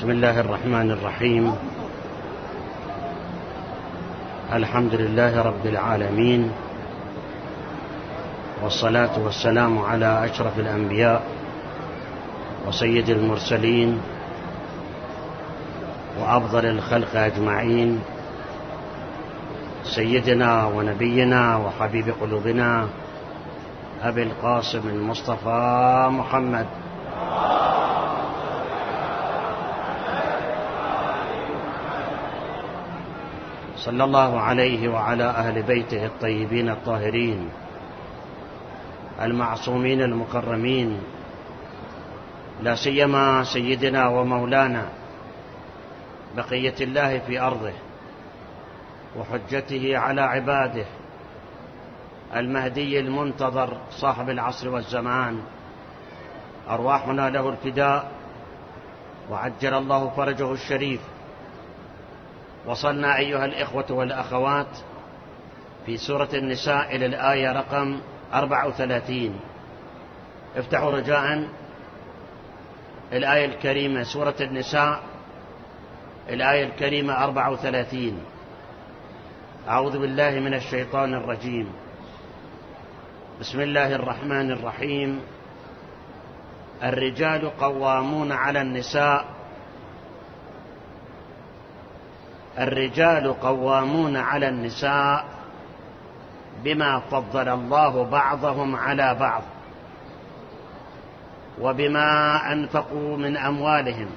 بسم الله الرحمن الرحيم. الحمد لله رب العالمين، والصلاة والسلام على أشرف الأنبياء وسيد المرسلين وأفضل الخلق أجمعين، سيدنا ونبينا وحبيب قلوبنا أبي القاسم المصطفى محمد صلى الله عليه وعلى أهل بيته الطيبين الطاهرين المعصومين المكرمين، لا سيما سيدنا ومولانا بقية الله في أرضه وحجته على عباده، المهدي المنتظر صاحب العصر والزمان، أرواحنا له الفداء وعجل الله فرجه الشريف. وصلنا أيها الإخوة والأخوات في سورة النساء إلى الآية رقم 34. افتحوا رجاء الآية الكريمة، سورة النساء الآية الكريمة 34. أعوذ بالله من الشيطان الرجيم. بسم الله الرحمن الرحيم. الرجال قوامون على النساء، الرجال قوامون على النساء بما فضل الله بعضهم على بعض وبما أنفقوا من أموالهم،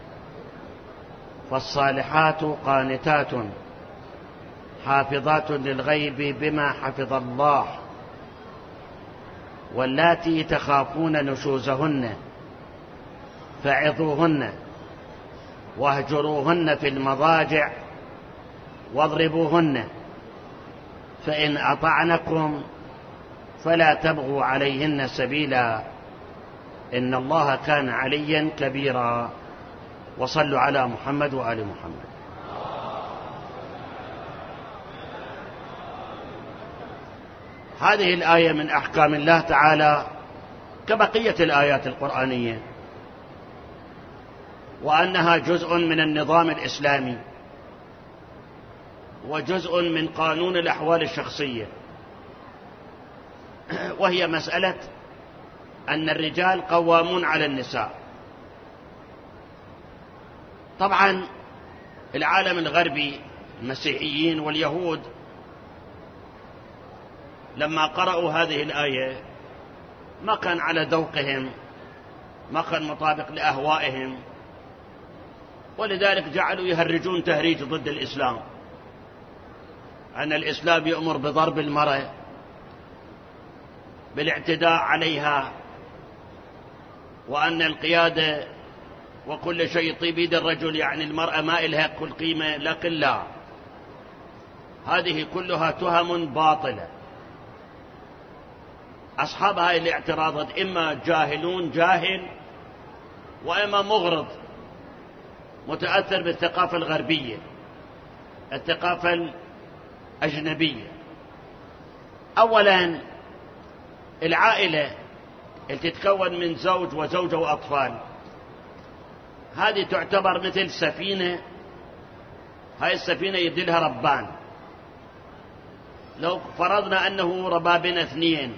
فالصالحات قانتات حافظات للغيب بما حفظ الله، واللاتي تخافون نشوزهن فعظوهن واهجروهن في المضاجع واضربوهن، فإن أطعنكم فلا تبغوا عليهن سبيلا، إن الله كان عليا كبيرا. وصلوا على محمد وآل محمد. هذه الآية من أحكام الله تعالى كبقية الآيات القرآنية، وأنها جزء من النظام الإسلامي وجزء من قانون الأحوال الشخصية، وهي مسألة أن الرجال قوامون على النساء. طبعا العالم الغربي المسيحيين واليهود لما قرأوا هذه الآية ما كان على ذوقهم، ما كان مطابق لأهوائهم، ولذلك جعلوا يهرجون تهريج ضد الإسلام، أن الإسلام يأمر بضرب المرأة، بالاعتداء عليها، وأن القيادة وكل شيء يطيب يد الرجل، يعني المرأة ما إلها كل قيمة. لكن لا، هذه كلها تهم باطلة. أصحاب هذه الاعتراضات إما جاهلون جاهل، وإما مغرض متأثر بالثقافة الغربية، الثقافة الأجنبية. أولا، العائلة اللي تتكون من زوج وزوجة وأطفال، هذه تعتبر مثل سفينة. هاي السفينة يدلها ربان. لو فرضنا أنه ربابنا اثنين،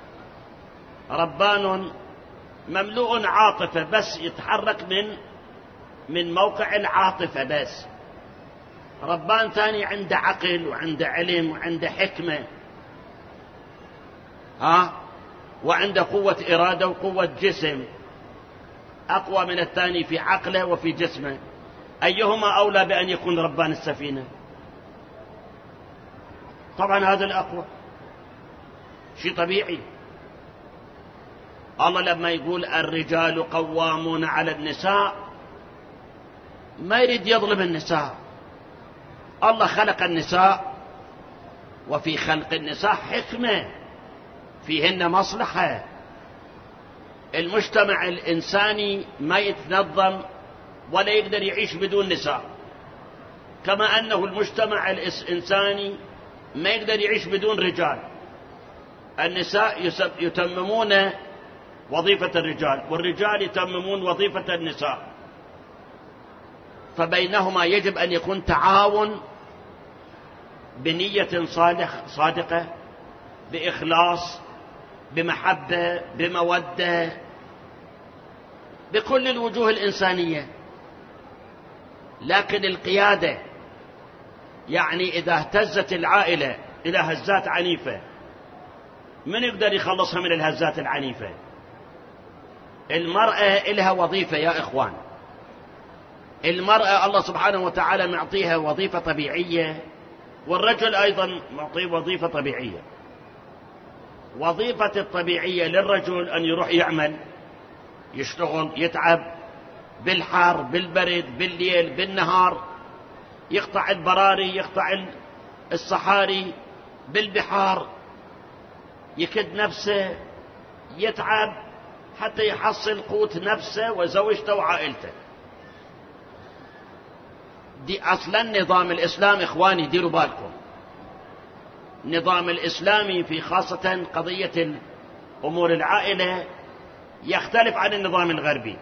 ربان مملوء عاطفة، بس يتحرك من موقع العاطفة بس. ربان ثاني عنده عقل وعنده علم وعنده حكمة، وعنده قوة إرادة وقوة جسم، أقوى من الثاني في عقله وفي جسمه. أيهما أولى بأن يكون ربان السفينة؟ طبعا هذا الأقوى، شيء طبيعي. الله لما يقول الرجال قوامون على النساء ما يريد يظلم النساء. الله خلق النساء، وفي خلق النساء حكمة، فيهن مصلحة. المجتمع الإنساني ما يتنظم ولا يقدر يعيش بدون نساء، كما أنه المجتمع الإنساني ما يقدر يعيش بدون رجال. النساء يتممون وظيفة الرجال، والرجال يتممون وظيفة النساء. فبينهما يجب أن يكون تعاون بنية صادقة، بإخلاص، بمحبة، بمودة، بكل الوجوه الإنسانية. لكن القيادة يعني إذا اهتزت العائلة إلى هزات عنيفة، من يقدر يخلصها من الهزات العنيفة؟ المرأة لها وظيفة يا إخوان. المرأة الله سبحانه وتعالى معطيها وظيفة طبيعية، والرجل أيضا معطيه وظيفة طبيعية. وظيفة الطبيعية للرجل أن يروح يعمل، يشتغل، يتعب بالحر، بالبرد، بالليل، بالنهار، يقطع البراري، يقطع الصحاري، بالبحار، يكد نفسه، يتعب حتى يحصل قوت نفسه وزوجته وعائلته. دي أصلا نظام الإسلام. إخواني ديروا بالكم، النظام الإسلامي في خاصة قضية أمور العائلة يختلف عن النظام الغربي.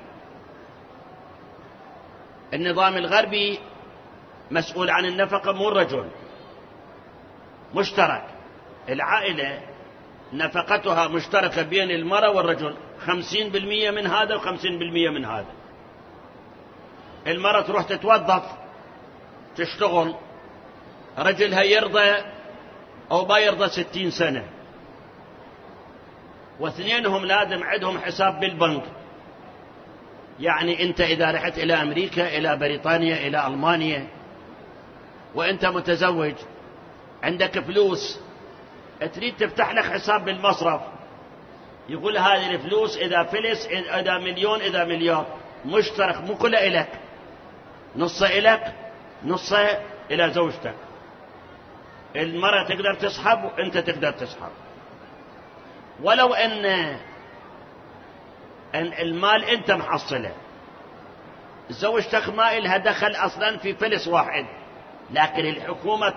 النظام الغربي مسؤول عن النفقة مو الرجل، مشترك. العائلة نفقتها مشتركة بين المرأة والرجل، 50% من هذا و50% من هذا. المرأة تروح تتوظف تشتغل، رجلها يرضى أو ما يرضى 60 سنة، واثنينهم لازم عندهم حساب بالبنك. يعني أنت إذا رحت إلى أمريكا، إلى بريطانيا، إلى ألمانيا، وأنت متزوج عندك فلوس، تريد تفتح لك حساب بالمصرف، يقول هذه الفلوس إذا فلس، إذا مليون، إذا مليار، مشترك، مو كله إلك، نصه إلك، نصه إلى زوجتك. المرأة تقدر تسحب وأنت تقدر تسحب، ولو أن المال أنت محصله، زوجتك ما إلها دخل أصلا في فلس واحد، لكن الحكومة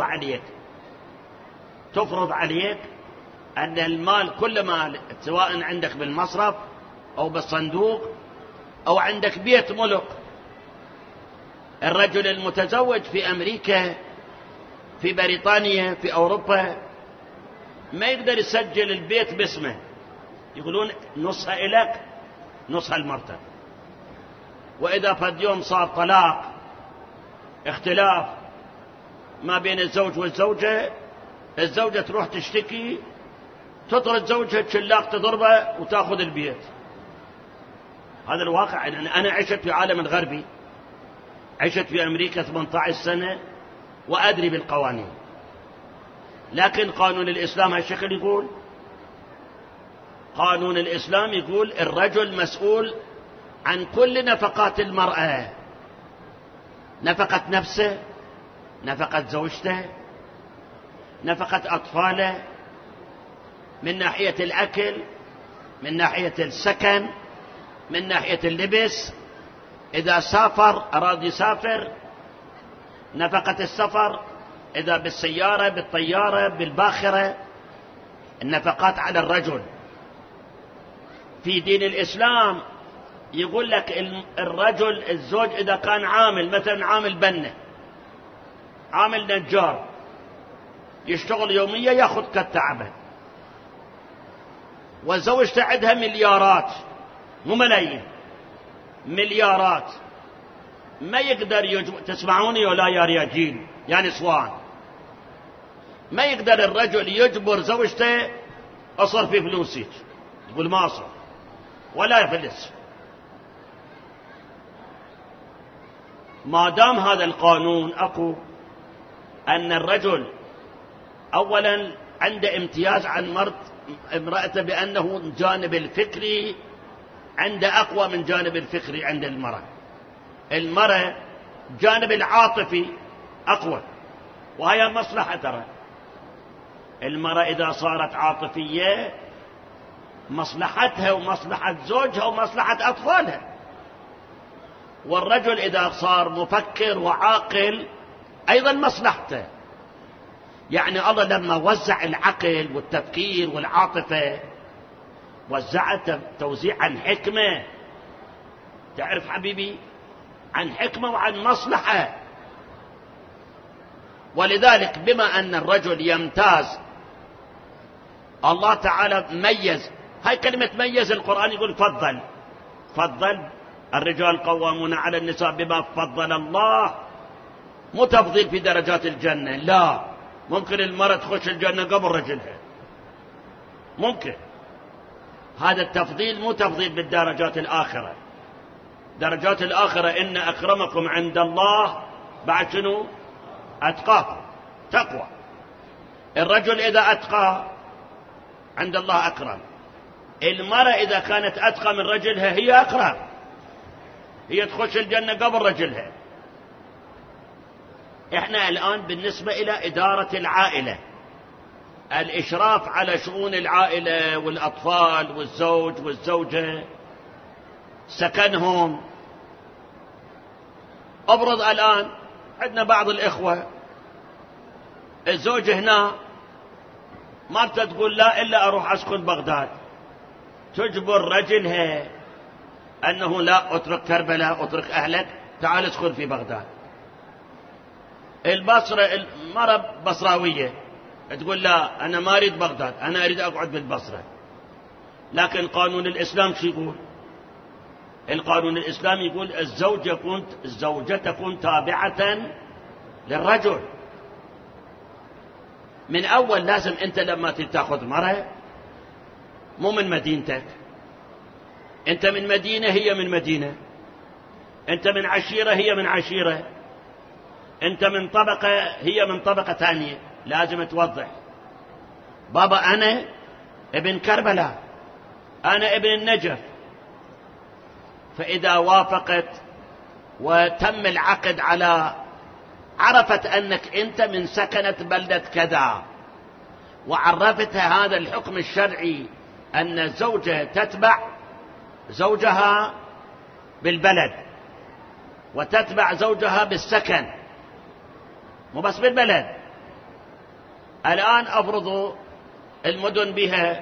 تفرض عليك أن المال، كل مال، سواء عندك بالمصرف أو بالصندوق أو عندك بيت ملك. الرجل المتزوج في أمريكا، في بريطانيا، في أوروبا، ما يقدر يسجل البيت باسمه، يقولون نصها إلك، نصها المرتب. وإذا فد يوم صار طلاق، اختلاف ما بين الزوج والزوجة، الزوجة تروح تشتكي، تطرد زوجها تشلاق، تضربه وتأخذ البيت. هذا الواقع. أنا عشت في عالم الغربي، عشت في أمريكا 18 سنة وأدري بالقوانين. لكن قانون الإسلام هالشكل يقول، قانون الإسلام يقول الرجل مسؤول عن كل نفقات المرأة، نفقة نفسه، نفقة زوجته، نفقة أطفاله، من ناحية الأكل، من ناحية السكن، من ناحية اللبس. إذا سافر، أراد يسافر، نفقة السفر، إذا بالسيارة، بالطيارة، بالباخرة، النفقات على الرجل. في دين الإسلام يقول لك الرجل، الزوج إذا كان عامل، مثلا عامل بنة، عامل نجار، يشتغل يوميا يأخذ كالتعبة، وزوجته عندها مليارات، مو ملايين، مليارات، ما يقدر تسمعوني ولا يا رياجين يا نسوان؟ ما يقدر الرجل يجبر زوجته أصرف في فلوسك، يقول ما أصرف ولا يفلس. ما دام هذا القانون أكو، أن الرجل أولا عنده امتياز عن امرأته، بأنه الجانب الفكري عنده أقوى من جانب الفكري عند المرأة. المرأة جانب العاطفي أقوى، وهي مصلحة. ترى المرأة إذا صارت عاطفية، مصلحتها ومصلحة زوجها ومصلحة أطفالها. والرجل إذا صار مفكر وعاقل أيضا مصلحته. يعني الله لما وزع العقل والتفكير والعاطفة وزعت توزيعا حكمة. تعرف حبيبي، عن حكمة وعن مصلحة. ولذلك بما أن الرجل يمتاز، الله تعالى ميز. هاي كلمة ميز القرآن يقول فضل الرجال قوامون على النساء بما فضل الله. مو تفضيل في درجات الجنة، لا، ممكن المرأة تخش الجنة قبل رجلها، ممكن. هذا التفضيل مو تفضيل بالدرجات الآخرة. درجات الآخرة إن أكرمكم عند الله بعد شنو؟ أتقاكم، تقوى. الرجل إذا أتقى عند الله أكرم. المرأة إذا كانت أتقى من رجلها هي أكرم، هي تخش الجنة قبل رجلها. إحنا الآن بالنسبة إلى إدارة العائلة، الإشراف على شؤون العائلة والأطفال والزوج والزوجة، سكنهم. أبرز الآن عندنا بعض الإخوة الزوج هنا ما تقول لا إلا أروح أسكن بغداد، تجبر رجلها أنه لا، أترك كربلاء، أترك أهلك، تعال اسكن في بغداد. البصرة المرأة بصراوية تقول لا، أنا ما أريد بغداد، أنا أريد أقعد بالبصرة. لكن قانون الإسلام شو يقول؟ القانون الإسلامي يقول الزوجة تكون تابعة للرجل. من أول لازم أنت لما تاخذ مرة مو من مدينتك، أنت من مدينة هي من مدينة، أنت من عشيرة هي من عشيرة، أنت من طبقة هي من طبقة ثانية. لازم توضح، بابا أنا ابن كربلاء، أنا ابن النجف. فإذا وافقت وتم العقد على، عرفت أنك أنت من سكنة بلدة كذا، وعرفتها هذا الحكم الشرعي أن الزوجة تتبع زوجها بالبلد وتتبع زوجها بالسكن، مو بس بالبلد. الآن أفرضوا المدن بها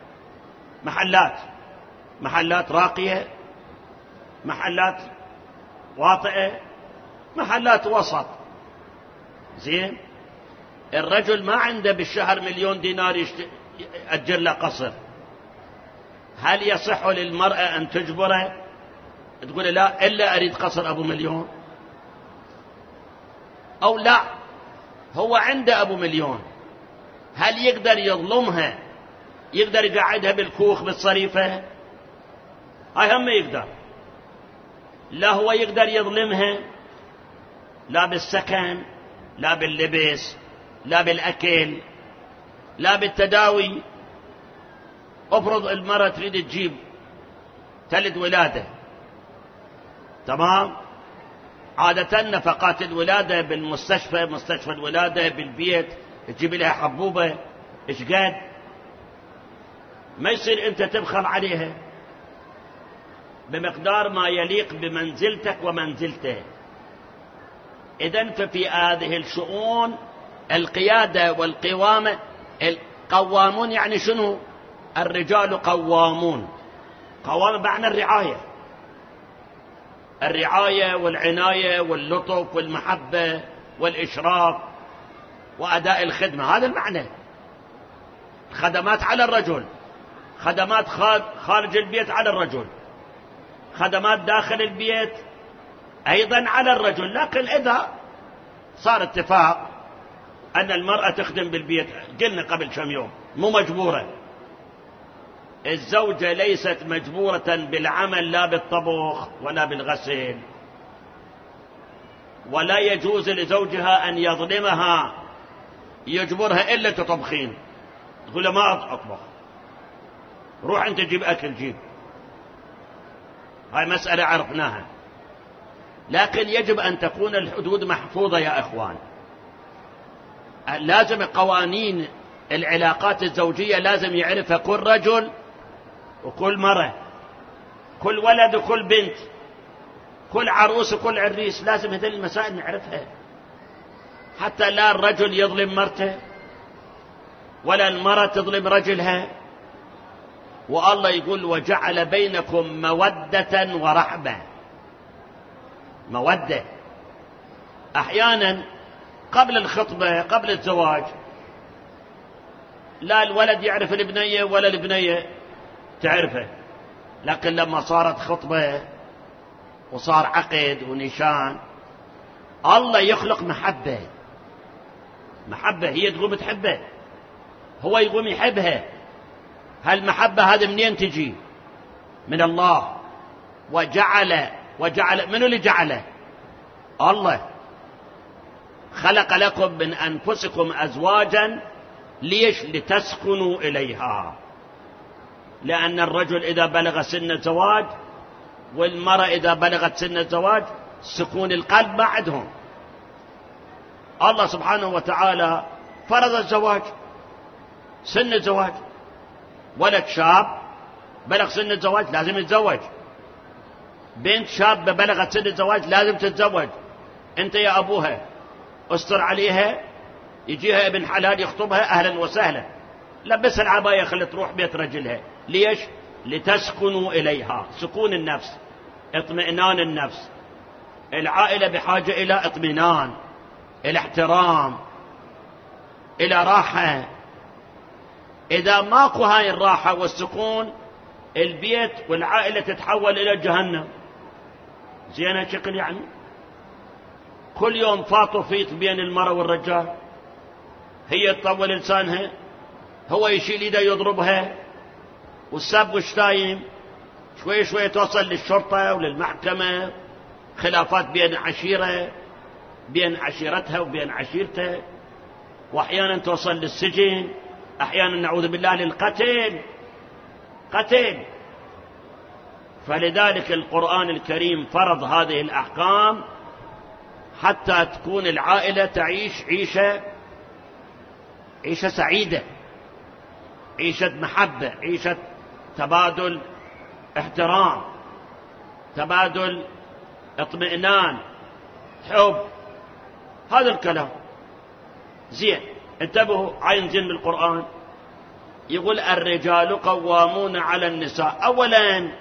محلات راقية، محلات واطئة، محلات وسط. زين، الرجل ما عنده بالشهر 1,000,000 دينار يأجر له قصر. هل يصح للمرأة أن تجبره تقول لا إلا أريد قصر أبو 1,000,000؟ أو لا، هو عنده أبو 1,000,000، هل يقدر يظلمها؟ يقدر يقعدها بالكوخ بالصريفة؟ هاي هم يقدر. لا هو يقدر يظلمها، لا بالسكن، لا باللبس، لا بالأكل، لا بالتداوي. افرض المرأة تريد تجيب تلد ولادة، تمام، عادة نفقات الولادة بالمستشفى، مستشفى الولادة بالبيت، تجيب لها حبوبة، ايش قد؟ ما يصير انت تبخل عليها بمقدار ما يليق بمنزلتك ومنزلته. إذن ففي هذه الشؤون القيادة والقوامة، القوامون يعني شنو؟ الرجال قوامون. قوامة معنى الرعاية والعناية واللطف والمحبة والإشراف وأداء الخدمة، هذا المعنى. خدمات على الرجل، خدمات خارج البيت على الرجل، خدمات داخل البيت أيضا على الرجل. لكن إذا صار اتفاق أن المرأة تخدم بالبيت، قلنا قبل كم يوم، مو مجبورة. الزوجة ليست مجبورة بالعمل، لا بالطبخ ولا بالغسل، ولا يجوز لزوجها أن يظلمها يجبرها إلا تطبخين، تقول له ما أطبخ، روح أنت جيب أكل جيب. هاي مسألة عرفناها. لكن يجب أن تكون الحدود محفوظة يا إخوان. لازم قوانين العلاقات الزوجية لازم يعرفها كل رجل وكل مرة، كل ولد وكل بنت، كل عروس وكل عريس. لازم هذه المسائل نعرفها، حتى لا الرجل يظلم مرته ولا المرأة تظلم رجلها. والله يقول وجعل بينكم مودة ورحمة. مودة. أحيانا قبل الخطبة قبل الزواج لا الولد يعرف البنية ولا البنية تعرفه، لكن لما صارت خطبة وصار عقد ونشان الله يخلق محبة. محبة هي تقوم تحبه، هو يقوم يحبها. هالمحبة هذه منين تجي؟ من الله. وجعل منو اللي جعله؟ الله. خلق لكم من أنفسكم أزواجا. ليش؟ لتسكنوا إليها. لأن الرجل إذا بلغ سن الزواج والمرأة إذا بلغت سن الزواج سكون القلب ما عندهم. الله سبحانه وتعالى فرض الزواج، سن الزواج. ولد شاب بلغ سن الزواج لازم يتزوج، بنت شابة بلغت سن الزواج لازم تتزوج. انت يا ابوها استر عليها، يجيها ابن حلال يخطبها اهلا وسهلا، لبسها العباية خلي تروح بيت رجلها. ليش؟ لتسكنوا اليها. سكون النفس، اطمئنان النفس. العائلة بحاجة الى اطمئنان، الى احترام، الى راحة. اذا ماكو هاي الراحة والسكون البيت والعائلة تتحول الى جهنم. زين شكل يعني كل يوم فاطفيط بين المرأة والرجال، هي تطول لسانها، هو يشيل يده يضربها، والسب والشتايم. شوي شوي توصل للشرطة وللمحكمة، خلافات بين عشيرة، بين عشيرتها وبين عشيرته، واحيانا توصل للسجن، احيانا نعوذ بالله للقتل. قتل. فلذلك القرآن الكريم فرض هذه الأحكام حتى تكون العائلة تعيش عيشة سعيدة، عيشة محبة، عيشة تبادل احترام، تبادل اطمئنان، حب. هذا الكلام زين. انتبهوا، عين زين بالقرآن يقول الرجال قوامون على النساء. أولا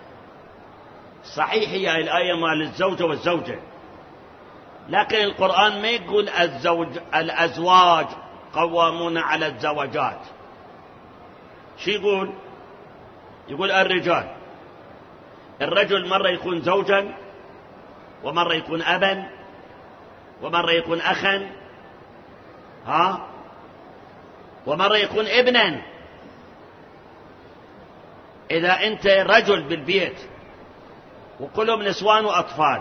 صحيح هي الآية مال الزوجة والزوجة، لكن القرآن ما يقول الأزواج قوامون على الزوجات. شو يقول؟ يقول الرجال. الرجل مرة يكون زوجا، ومرة يكون أبا، ومرة يكون أخا، ومرة يكون ابنا. إذا أنت رجل بالبيت وكلهم نسوان وأطفال،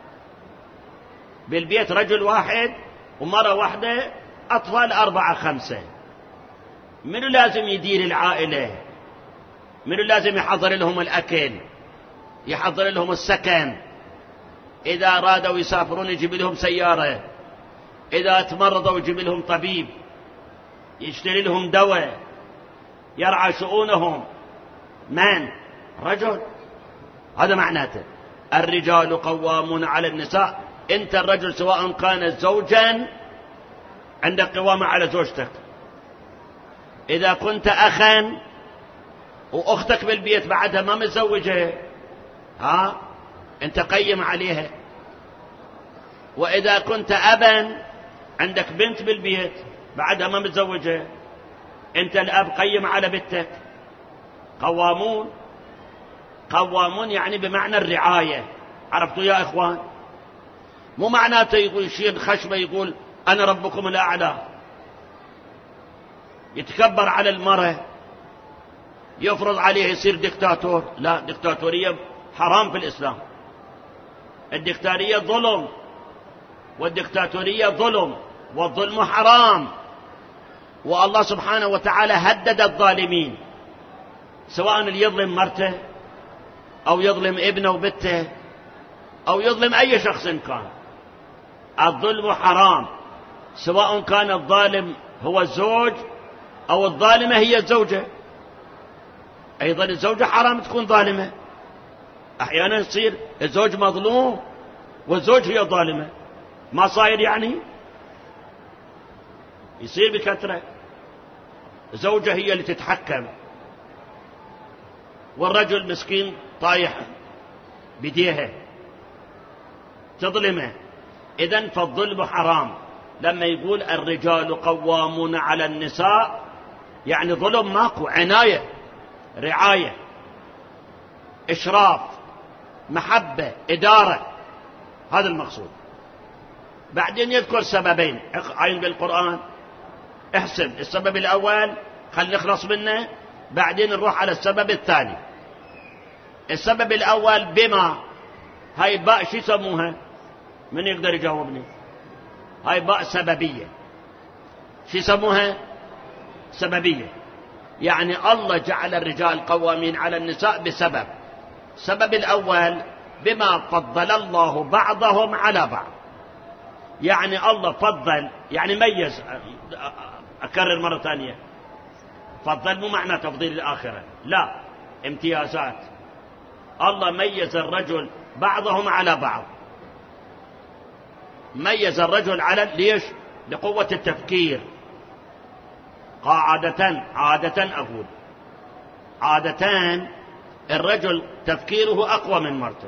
بالبيت رجل واحد ومرة واحدة، أطفال 4 5، منو لازم يدير العائلة؟ منو لازم يحضر لهم الأكل، يحضر لهم السكن؟ إذا أرادوا يسافرون يجيب لهم سيارة، إذا تمرضوا يجيب لهم طبيب، يشتري لهم دواء، يرعى شؤونهم. من؟ رجل. هذا معناته الرجال قوامون على النساء. انت الرجل سواء كان زوجا عندك قوامة على زوجتك، اذا كنت اخا واختك بالبيت بعدها ما متزوجة انت قيم عليها، واذا كنت ابا عندك بنت بالبيت بعدها ما متزوجة انت الاب قيم على بنتك. قوامون يعني بمعنى الرعاية. عرفتوا يا إخوان؟ مو معناته يقول يشيل خشبة يقول أنا ربكم الأعلى، يتكبر على المرأة، يفرض عليه يصير دكتاتور. لا، دكتاتورية حرام في الإسلام. الدكتاتورية ظلم، والدكتاتورية ظلم، والظلم حرام. والله سبحانه وتعالى هدد الظالمين، سواء اللي يظلم مرته أو يظلم ابنه وبنته أو يظلم أي شخص كان. الظلم حرام، سواء كان الظالم هو الزوج أو الظالمة هي الزوجة. أيضا الزوجة حرام تكون ظالمة. أحيانا يصير الزوج مظلوم والزوج هي ظالمة، ما صاير يعني، يصير بكثرة. الزوجة هي اللي تتحكم، والرجل مسكين طايح بديها، تظلمه. إذن فالظلم حرام. لما يقول الرجال قوامون على النساء يعني ظلم ماكو، عناية، رعاية، إشراف، محبة، إدارة، هذا المقصود. بعدين يذكر سببين، عين بالقرآن، احسب السبب الأول خلينا نخلص منه، بعدين نروح على السبب الثاني. السبب الأول بما، هاي باء شو يسموها؟ من يقدر يجاوبني؟ هاي باء سببية. شو يسموها؟ سببية. يعني الله جعل الرجال قوامين على النساء بسبب. السبب الأول بما فضل الله بعضهم على بعض، يعني الله فضل، يعني ميز. أكرر مرة ثانية، فضل مو معنى تفضيل الآخرة، لا، امتيازات. الله ميز الرجل بعضهم على بعض. ميز الرجل على ليش؟ لقوة التفكير. عادة أقول عادة الرجل تفكيره أقوى من مرته،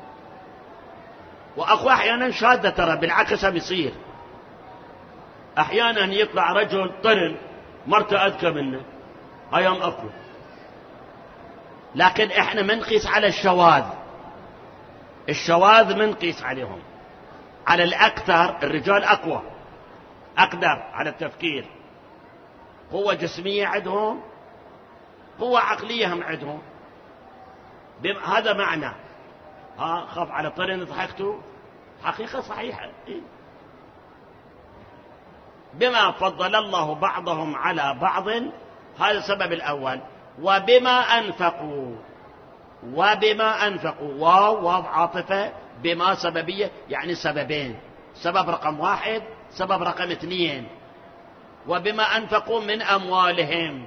وأقوى أحيانا شاذة، ترى بالعكس بيصير. أحيانا يطلع رجل طرن مرته أذكى منه، أيام أقوى. لكن إحنا منقيس على الشواذ منقيس عليهم. على الأكثر الرجال أقوى، أقدر على التفكير، قوة جسمية عندهم، قوة عقلية هم عندهم. هذا معنى. خاف على طرن ضحكتوا، حقيقة صحيحة. بما فضل الله بعضهم على بعض، هذا السبب الأول. وبما أنفقوا، واو عاطفة، بما سببية، يعني سببين، سبب رقم 1، سبب رقم 2. وبما أنفقوا من أموالهم،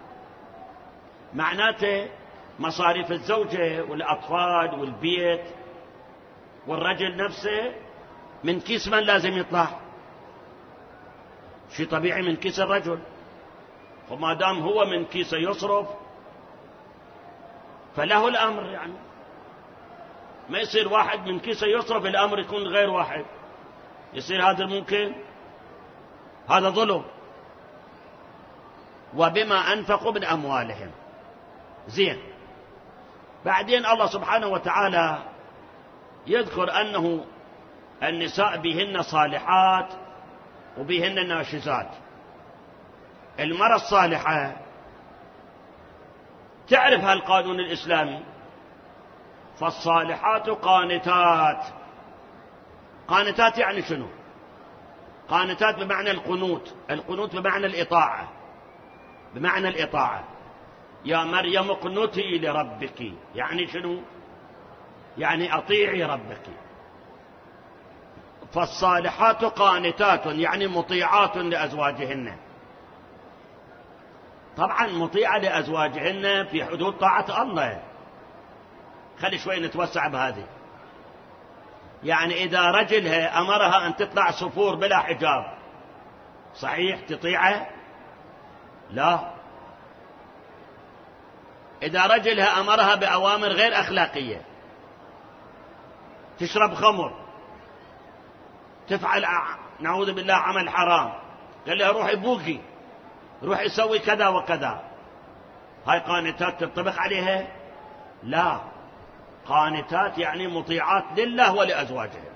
معناته مصاريف الزوجة والأطفال والبيت والرجل نفسه من كيس من لازم يطلع؟ شيء طبيعي من كيس الرجل. وما دام هو من كيسه يصرف فله الأمر. يعني ما يصير واحد من كيسه يصرف الأمر يكون غير واحد، يصير هذا ممكن، هذا ظلم. وبما أنفقوا من أموالهم، زين. بعدين الله سبحانه وتعالى يذكر أنه النساء بهن صالحات وبهن ناشزات. المرأة الصالحة تعرف هالقانون الإسلامي، فالصالحات قانتات. قانتات يعني شنو؟ قانتات بمعنى القنوت بمعنى الإطاعة. يا مريم اقنتي لربك، يعني شنو؟ يعني أطيعي ربك. فالصالحات قانتات يعني مطيعات لأزواجهن. طبعا مطيعة لأزواجهن في حدود طاعة الله. خلي شوي نتوسع بهذه. يعني إذا رجلها أمرها أن تطلع صفور بلا حجاب، صحيح تطيعه؟ لا. إذا رجلها أمرها بأوامر غير أخلاقية، تشرب خمر، تفعل نعوذ بالله عمل حرام، قال لها روحي بوكي، روحي سوي كذا وكذا، هاي قانتات تنطبق عليها؟ لا. قانتات يعني مطيعات لله ولأزواجها.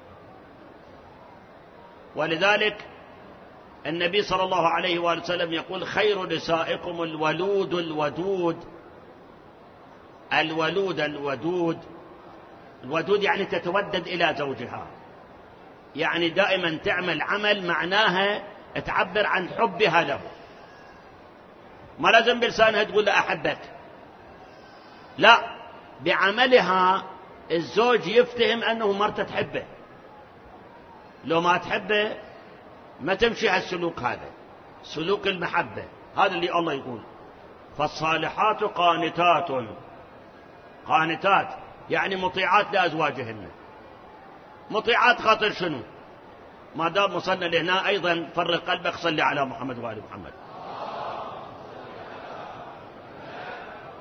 ولذلك النبي صلى الله عليه وآله وسلم يقول خير نسائكم الولود الودود. الودود يعني تتودد إلى زوجها، يعني دائما تعمل عمل معناها تعبر عن حبها له. ما لازم بلسانها تقول له أحبك، لا، بعملها الزوج يفتهم أنه مرته تحبه. لو ما تحبه ما تمشي هالسلوك، هذا سلوك المحبة. هذا اللي الله يقول فالصالحات قانتات يعني مطيعات لأزواجهن. مطيعات خاطر شنو؟ ما دام وصلنا لهنا أيضا فرق قلبك، صلي على محمد وآل محمد.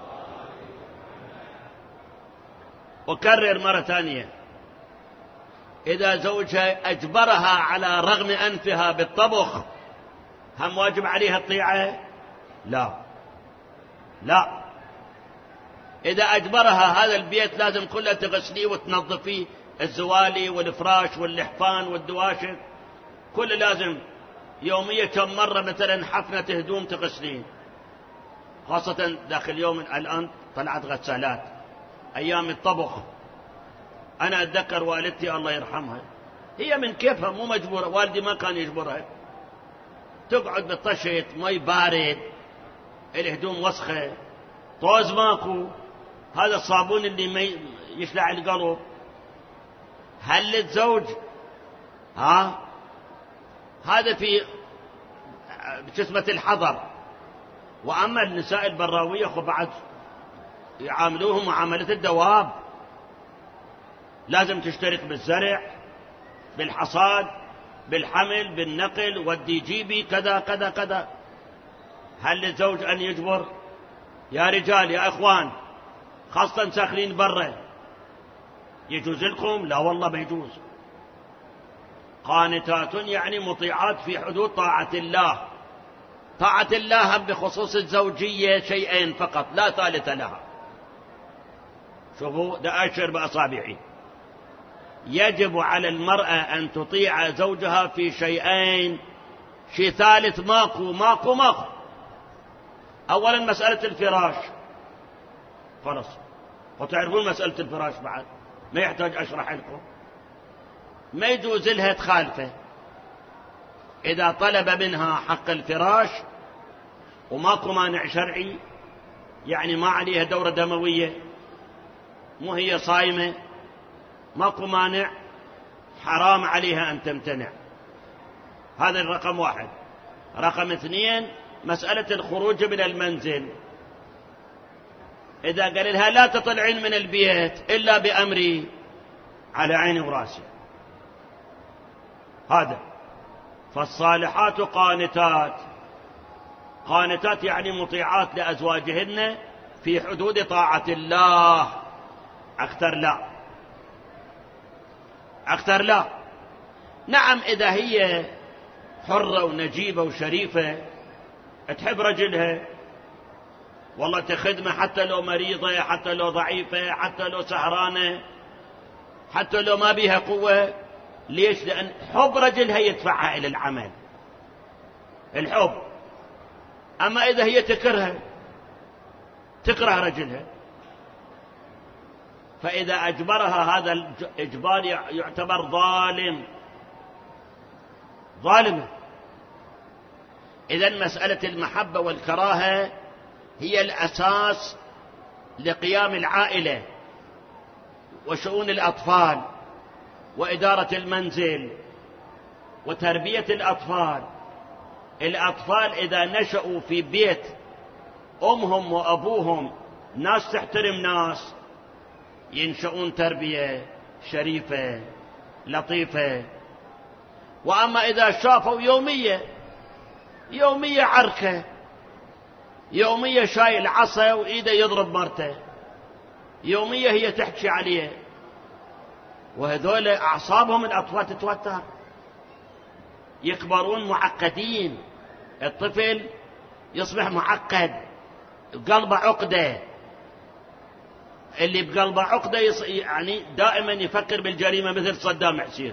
أكرر مرة ثانية، إذا زوجها أجبرها على رغم أنفها بالطبخ، هم واجب عليها الطيعة؟ لا لا. إذا أجبرها هذا البيت لازم كله تغسليه وتنظفيه، الزوالي والفراش واللحفان والدواشر كل لازم يوميا كم مرة مثلا حفنة هدوم تغسلين، خاصة داخل يوم الآن طلعت غسالات. أيام الطبخ أنا أتذكر والدتي الله يرحمها هي من كيفها مو مجبورة، والدي ما كان يجبرها، تقعد بالطشت مي بارد، الهدوم وسخة، طوز ماكو، هذا الصابون اللي يشلع القلب. هل الزوج هذا في جسمة الحضر. وأما النساء البراوية بعد يعاملوهم معاملة الدواب، لازم تشترك بالزرع، بالحصاد، بالحمل، بالنقل، والديجيبي، كذا كذا كذا. هل للزوج أن يجبر؟ يا رجال يا إخوان، خاصة ساكنين برا، يجوز لكم؟ لا والله ما يجوز. قانتات يعني مطيعات في حدود طاعة الله. طاعة الله بخصوص الزوجية شيئين فقط لا ثالث لها. شوفوا ده أشر بأصابعي. يجب على المرأة أن تطيع زوجها في شيئين، شيء ثالث ماكو. أولا مسألة الفراش، خلاص، وتعرفون مسألة الفراش بعد ما يحتاج أشرح لكم. ما يجوز لها تخالفه إذا طلب منها حق الفراش وماكو مانع شرعي، يعني ما عليها دورة دموية، مو هي صايمة، ماكو مانع، حرام عليها أن تمتنع. هذا الرقم واحد. رقم اثنين مسألة الخروج من المنزل. إذا قال لها لا تطلعين من البيت إلا بأمري، على عيني وراسي. هذا. فالصالحات قانتات، قانتات يعني مطيعات لأزواجهن في حدود طاعة الله. أكثر لا. نعم إذا هي حرة ونجيبة وشريفة تحب رجلها، والله تخدمه حتى لو مريضة، حتى لو ضعيفة، حتى لو سهرانة، حتى لو ما بيها قوة. ليش؟ لأن حب رجلها يدفعها إلى العمل، الحب. أما إذا هي تكره رجلها، فإذا أجبرها هذا الإجبار يعتبر ظالمة. إذن مسألة المحبة والكراهة هي الأساس لقيام العائلة وشؤون الأطفال وإدارة المنزل وتربية الأطفال. الأطفال إذا نشأوا في بيت أمهم وأبوهم ناس تحترم ناس، ينشؤون تربية شريفة لطيفة. وأما إذا شافوا يومية عركة، يومية شايل عصا وإيده يضرب مرته، يومية هي تحكي عليه، وهذول أعصابهم الأطفال تتوتر، يكبرون معقدين. الطفل يصبح معقد، قلبه عقدة. اللي بقلبه عقدة يعني دائما يفكر بالجريمة، مثل صدام حسين.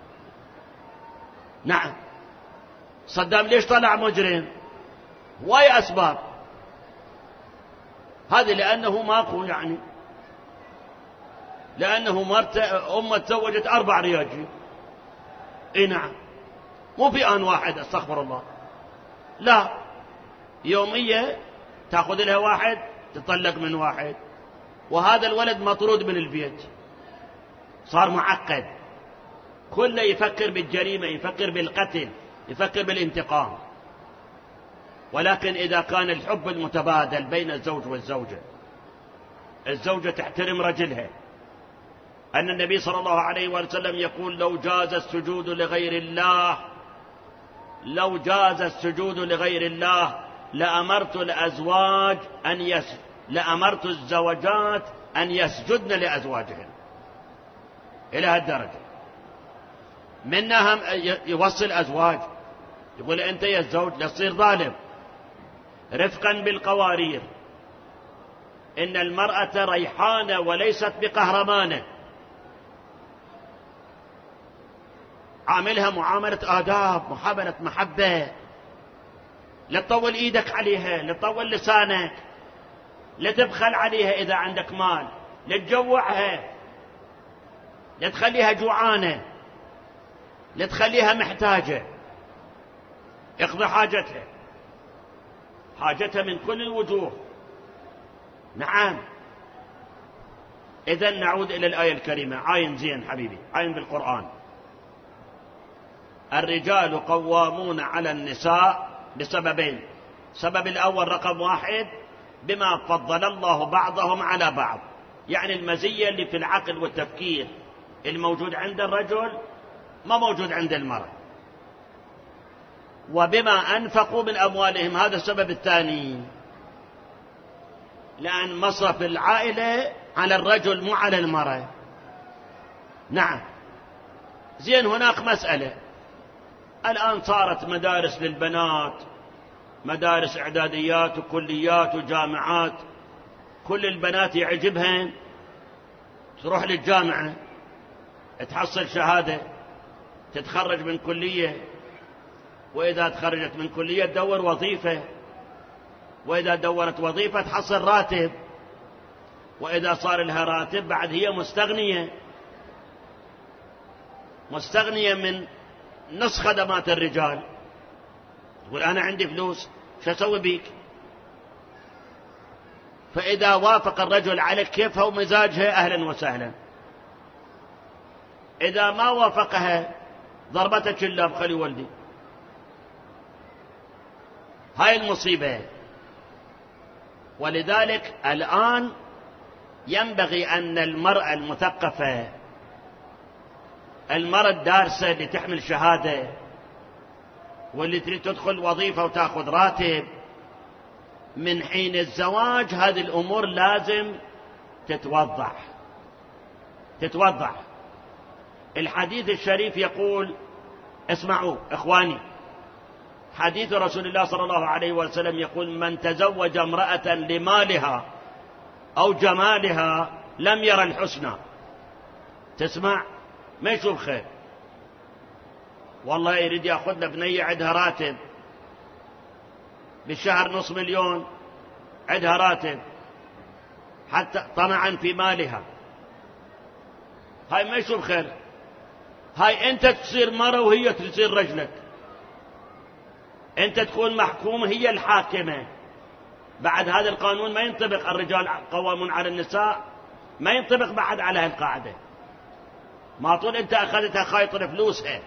نعم، صدام ليش طلع مجرم؟ واي أسباب. هذه لأنه ماكو، يعني لأنه أمه تزوجت 4 رياجي. نعم، مو في آن واحد، استغفر الله، لا، يومية تأخذ لها واحد تطلق من واحد، وهذا الولد مطرود من البيت، صار معقد، كله يفكر بالجريمة، يفكر بالقتل، يفكر بالانتقام. ولكن إذا كان الحب المتبادل بين الزوج والزوجة، الزوجة تحترم رجلها. أن النبي صلى الله عليه وسلم يقول: لو جاز السجود لغير الله لأمرت الزوجات أن يسجدن لأزواجهن. إلى هالدرجة. منها يوصل أزواج، يقول أنت يا الزوج لا تصير ظالم، رفقا بالقوارير، إن المرأة ريحانة وليست بقهرمانة، عاملها معاملة آداب، محاولة محبة، لا تطول إيدك عليها، لا تطول لسانك، لا تبخل عليها إذا عندك مال، لا تجوعها، لا تخليها جوعانة، لا تخليها محتاجة، اقضي حاجتها من كل الوجوه. نعم. إذن نعود إلى الآية الكريمة. عاين زين حبيبي، عاين بالقرآن. الرجال قوامون على النساء بسببين. السبب الأول رقم 1 بما فضل الله بعضهم على بعض، يعني المزية اللي في العقل والتفكير الموجود عند الرجل ما موجود عند المرأة. وبما أنفقوا من أموالهم، هذا السبب الثاني، لأن مصرف العائلة على الرجل مو على المرأة. نعم. زين، هناك مسألة الآن صارت مدارس للبنات، مدارس إعداديات وكليات وجامعات، كل البنات يعجبهن تروح للجامعة تحصل شهادة، تتخرج من كلية، وإذا تخرجت من كلية تدور وظيفة، وإذا دورت وظيفة تحصل راتب، وإذا صار لها راتب بعد هي مستغنية من نص خدمات الرجال. تقول أنا عندي فلوس، شو أسوي بيك؟ فإذا وافق الرجل على كيفها ومزاجها أهلا وسهلا، إذا ما وافقها ضربتك اللاب خلي ولدي. هاي المصيبة. ولذلك الآن ينبغي أن المرأة المثقفة، المرأة الدارسة اللي تحمل شهادة واللي تريد تدخل وظيفة وتأخذ راتب، من حين الزواج هذه الأمور لازم تتوضح. الحديث الشريف يقول، اسمعوا إخواني، حديث رسول الله صلى الله عليه وسلم يقول: من تزوج امرأة لمالها أو جمالها لم ير الحسنى. تسمع؟ ما يشوف خير. والله يريد يأخذ له بنية عندها راتب بالشهر 500,000، عندها راتب حتى طمعا في مالها، هاي ما يشوف خير. هاي أنت تصير مرة وهي تصير رجلك، أنت تكون محكوم هي الحاكمة. بعد هذا القانون ما ينطبق الرجال قوامون على النساء، ما ينطبق بعد على هالقاعدة. ما طول أنت أخذتها خايطة فلوسها،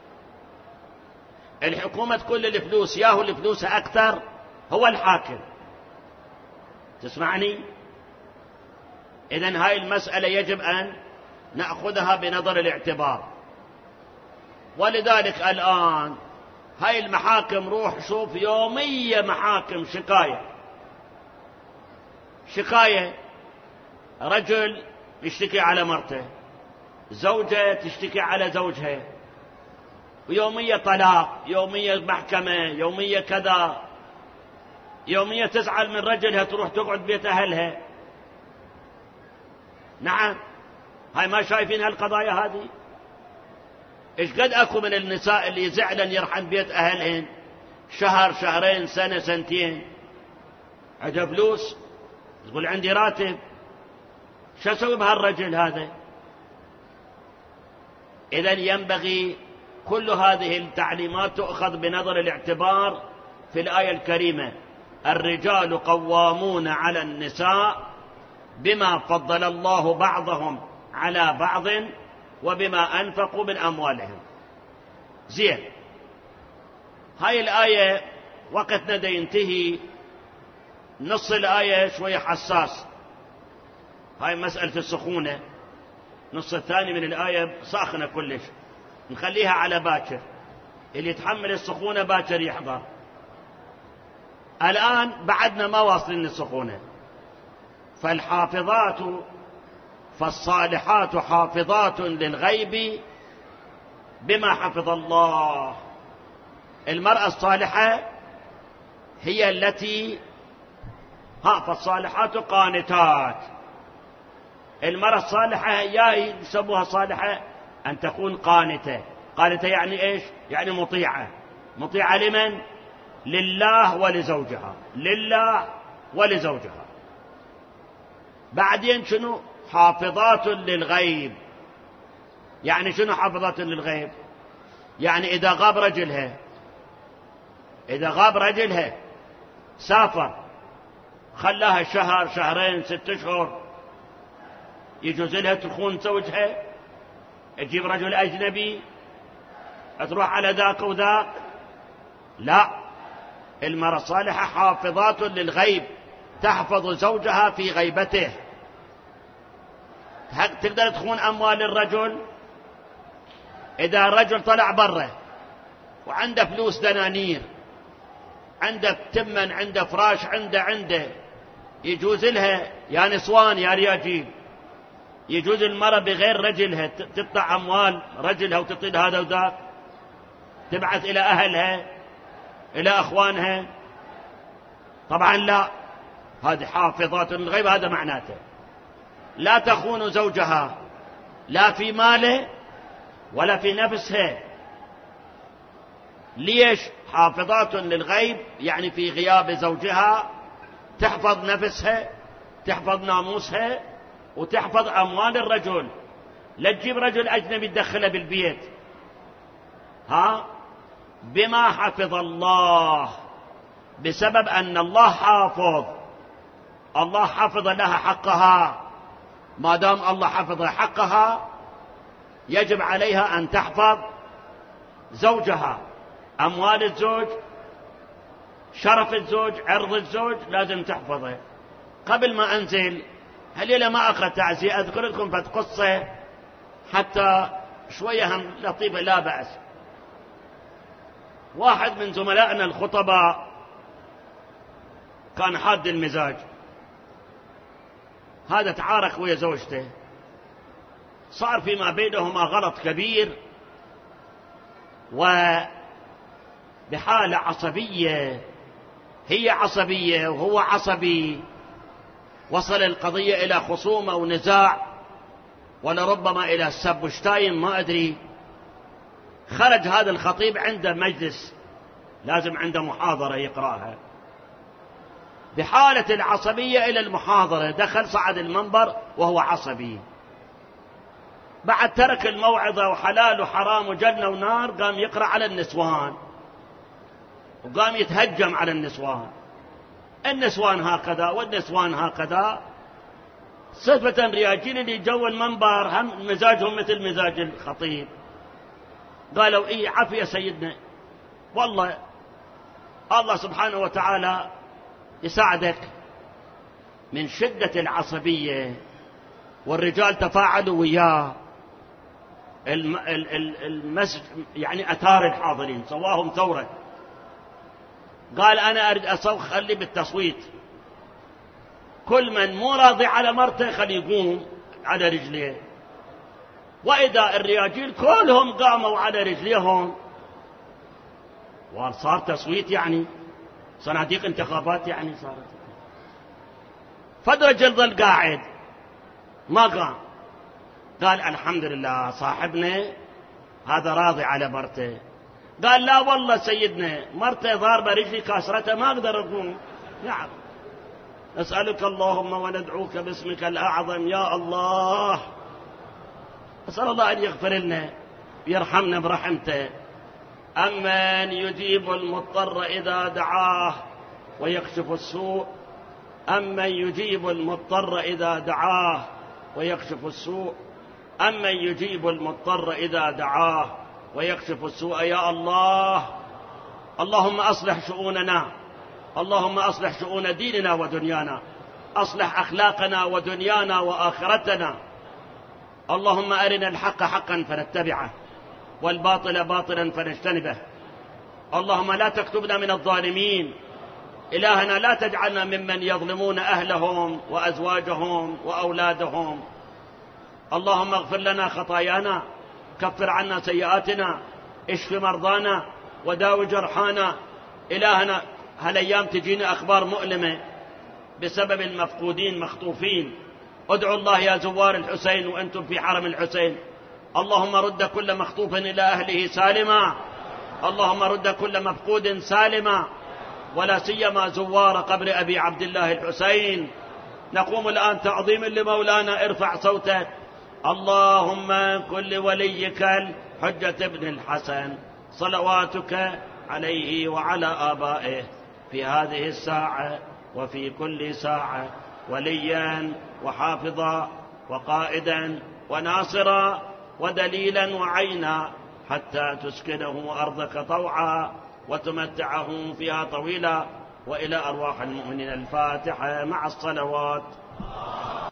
الحكومة كل الفلوس ياهو الفلوسها أكثر، هو الحاكم. تسمعني؟ إذن هاي المسألة يجب أن نأخذها بنظر الاعتبار. ولذلك الآن هاي المحاكم، روح شوف يومية محاكم شكاية، رجل يشتكي على مرته، زوجة تشتكي على زوجها، ويومية طلاق، يومية محكمة، يومية كذا، يومية تزعل من رجلها تروح تقعد بيت أهلها. نعم. هاي ما شايفين هالقضايا هذه؟ إيش قد أكو من النساء اللي زعلن يرحل بيت أهلهن شهر، شهرين، سنة، سنتين، عندها فلوس، تقول عندي راتب، شو أسوي بهالرجل هذا؟ إذن ينبغي كل هذه التعليمات تؤخذ بنظر الاعتبار في الآية الكريمة: الرجال قوامون على النساء بما فضل الله بعضهم على بعض وبما أنفقوا من أموالهم. زين، هاي الآية وقتنا دا ينتهي، نص الآية شوية حساس، هاي مسألة السخونة. نص الثاني من الآية ساخنة كلش، نخليها على باكر، اللي يتحمل السخونة باكر يحضر. الآن بعدنا ما واصلين السخونة. فالصالحات حافظات للغيب بما حفظ الله. المرأة الصالحة هي التي فالصالحات قانتات. المرأة الصالحة يا يسموها صالحة أن تكون قانتة. قانتة يعني إيش؟ يعني مطيعة. مطيعة لمن؟ لله ولزوجها. لله ولزوجها. بعدين شنو؟ حافظات للغيب. يعني شنو حافظات للغيب؟ يعني إذا غاب رجلها سافر خلاها شهر شهرين 6 أشهر، يجوز لها تخون زوجها، تجيب رجل أجنبي، تروح على ذاك وذاك؟ لا، المرأة الصالحة حافظات للغيب، تحفظ زوجها في غيبته. تقدر تخون أموال الرجل. إذا الرجل طلع برا وعنده فلوس دنانير، عنده تمن، عنده فراش، عنده يجوز لها يا نسوان يا رياجيل، يجوز المرأة بغير رجلها تقطع أموال رجلها وتطيل هذا وذاك، تبعث إلى أهلها إلى أخوانها؟ طبعا لا. هذه حافظات للغيب، هذا معناته لا تخون زوجها لا في ماله ولا في نفسها. ليش؟ حافظات للغيب يعني في غياب زوجها تحفظ نفسها، تحفظ ناموسها، وتحفظ أموال الرجل. لا تجيب رجل أجنبي تدخله بالبيت. بما حفظ الله، بسبب أن الله حافظ. الله حفظ لها حقها. ما دام الله حفظ حقها يجب عليها أن تحفظ زوجها. أموال الزوج، شرف الزوج، عرض الزوج لازم تحفظه. قبل ما أنزل هليلة ما أخذ تعزية، أذكر لكم فت قصة حتى شوية هم لطيفة لا بأس. واحد من زملائنا الخطباء كان حاد المزاج، هذا تعارك ويا زوجته، صار فيما بينهما غلط كبير وبحالة عصبية، هي عصبية وهو عصبي، وصل القضية إلى خصومة ونزاع ولربما إلى سب وشتايم ما أدري. خرج هذا الخطيب عنده مجلس لازم عنده محاضرة يقرأها، بحالة العصبية إلى المحاضرة دخل صعد المنبر وهو عصبي. بعد ترك الموعظة وحلال وحرام وجنة ونار قام يقرأ على النسوان وقام يتهجم على النسوان. النسوان هكذا والنسوان هكذا، صفة رياجين اللي جو المنبر هم مزاجهم مثل مزاج الخطيب. قالوا إيه عفو يا سيدنا، والله الله سبحانه وتعالى يساعدك. من شدة العصبية والرجال تفاعلوا وياه، المسجد يعني أثار الحاضرين سواهم ثورة. قال أنا أريد خلي بالتصويت، كل من مو راضي على مرته خلي يقوم على رجليه. وإذا الرياجيل كلهم قاموا على رجليهم وصار تصويت، يعني صناديق انتخابات يعني صارت. فالرجل ظل قاعد ما قام. قال الحمد لله صاحبنا هذا راضي على مرته. قال لا والله سيدنا مرته ضاربة رجلي كاسرتها ما أقدر أقوم. نعم نسألك اللهم وندعوك باسمك الأعظم يا الله، أسأل الله أن يغفر لنا يرحمنا برحمته. أمن يجيب المضطر إذا دعاه ويكشف السوء، أمن يجيب المضطر إذا دعاه ويكشف السوء، أمن يجيب المضطر إذا دعاه ويكشف السوء. يا الله اللهم أصلح شؤوننا، اللهم أصلح شؤون ديننا ودنيانا، أصلح أخلاقنا ودنيانا وآخرتنا. اللهم أرنا الحق حقا فنتبعه والباطل باطلا فنجتنبه. اللهم لا تكتبنا من الظالمين. إلهنا لا تجعلنا ممن يظلمون أهلهم وأزواجهم وأولادهم. اللهم اغفر لنا خطايانا كفر عنا سيئاتنا، اشف مرضانا، وداو جرحانا. إلهنا هالأيام تجينا أخبار مؤلمة بسبب المفقودين مخطوفين. ادعوا الله يا زوار الحسين وأنتم في حرم الحسين، اللهم رد كل مخطوف إلى أهله سالما، اللهم رد كل مفقود سالما، ولا سيما زوار قبر أبي عبد الله الحسين. نقوم الآن تعظيما لمولانا. ارفع صوتك. اللهم كل وليك الحجة بن الحسن صلواتك عليه وعلى آبائه في هذه الساعة وفي كل ساعة وليا وحافظا وقائدا وناصرا ودليلا وعينا، حتى تسكنه أرضك طوعا وتمتعه فيها طويلا. وإلى أرواح المؤمنين الفاتحة مع الصلوات.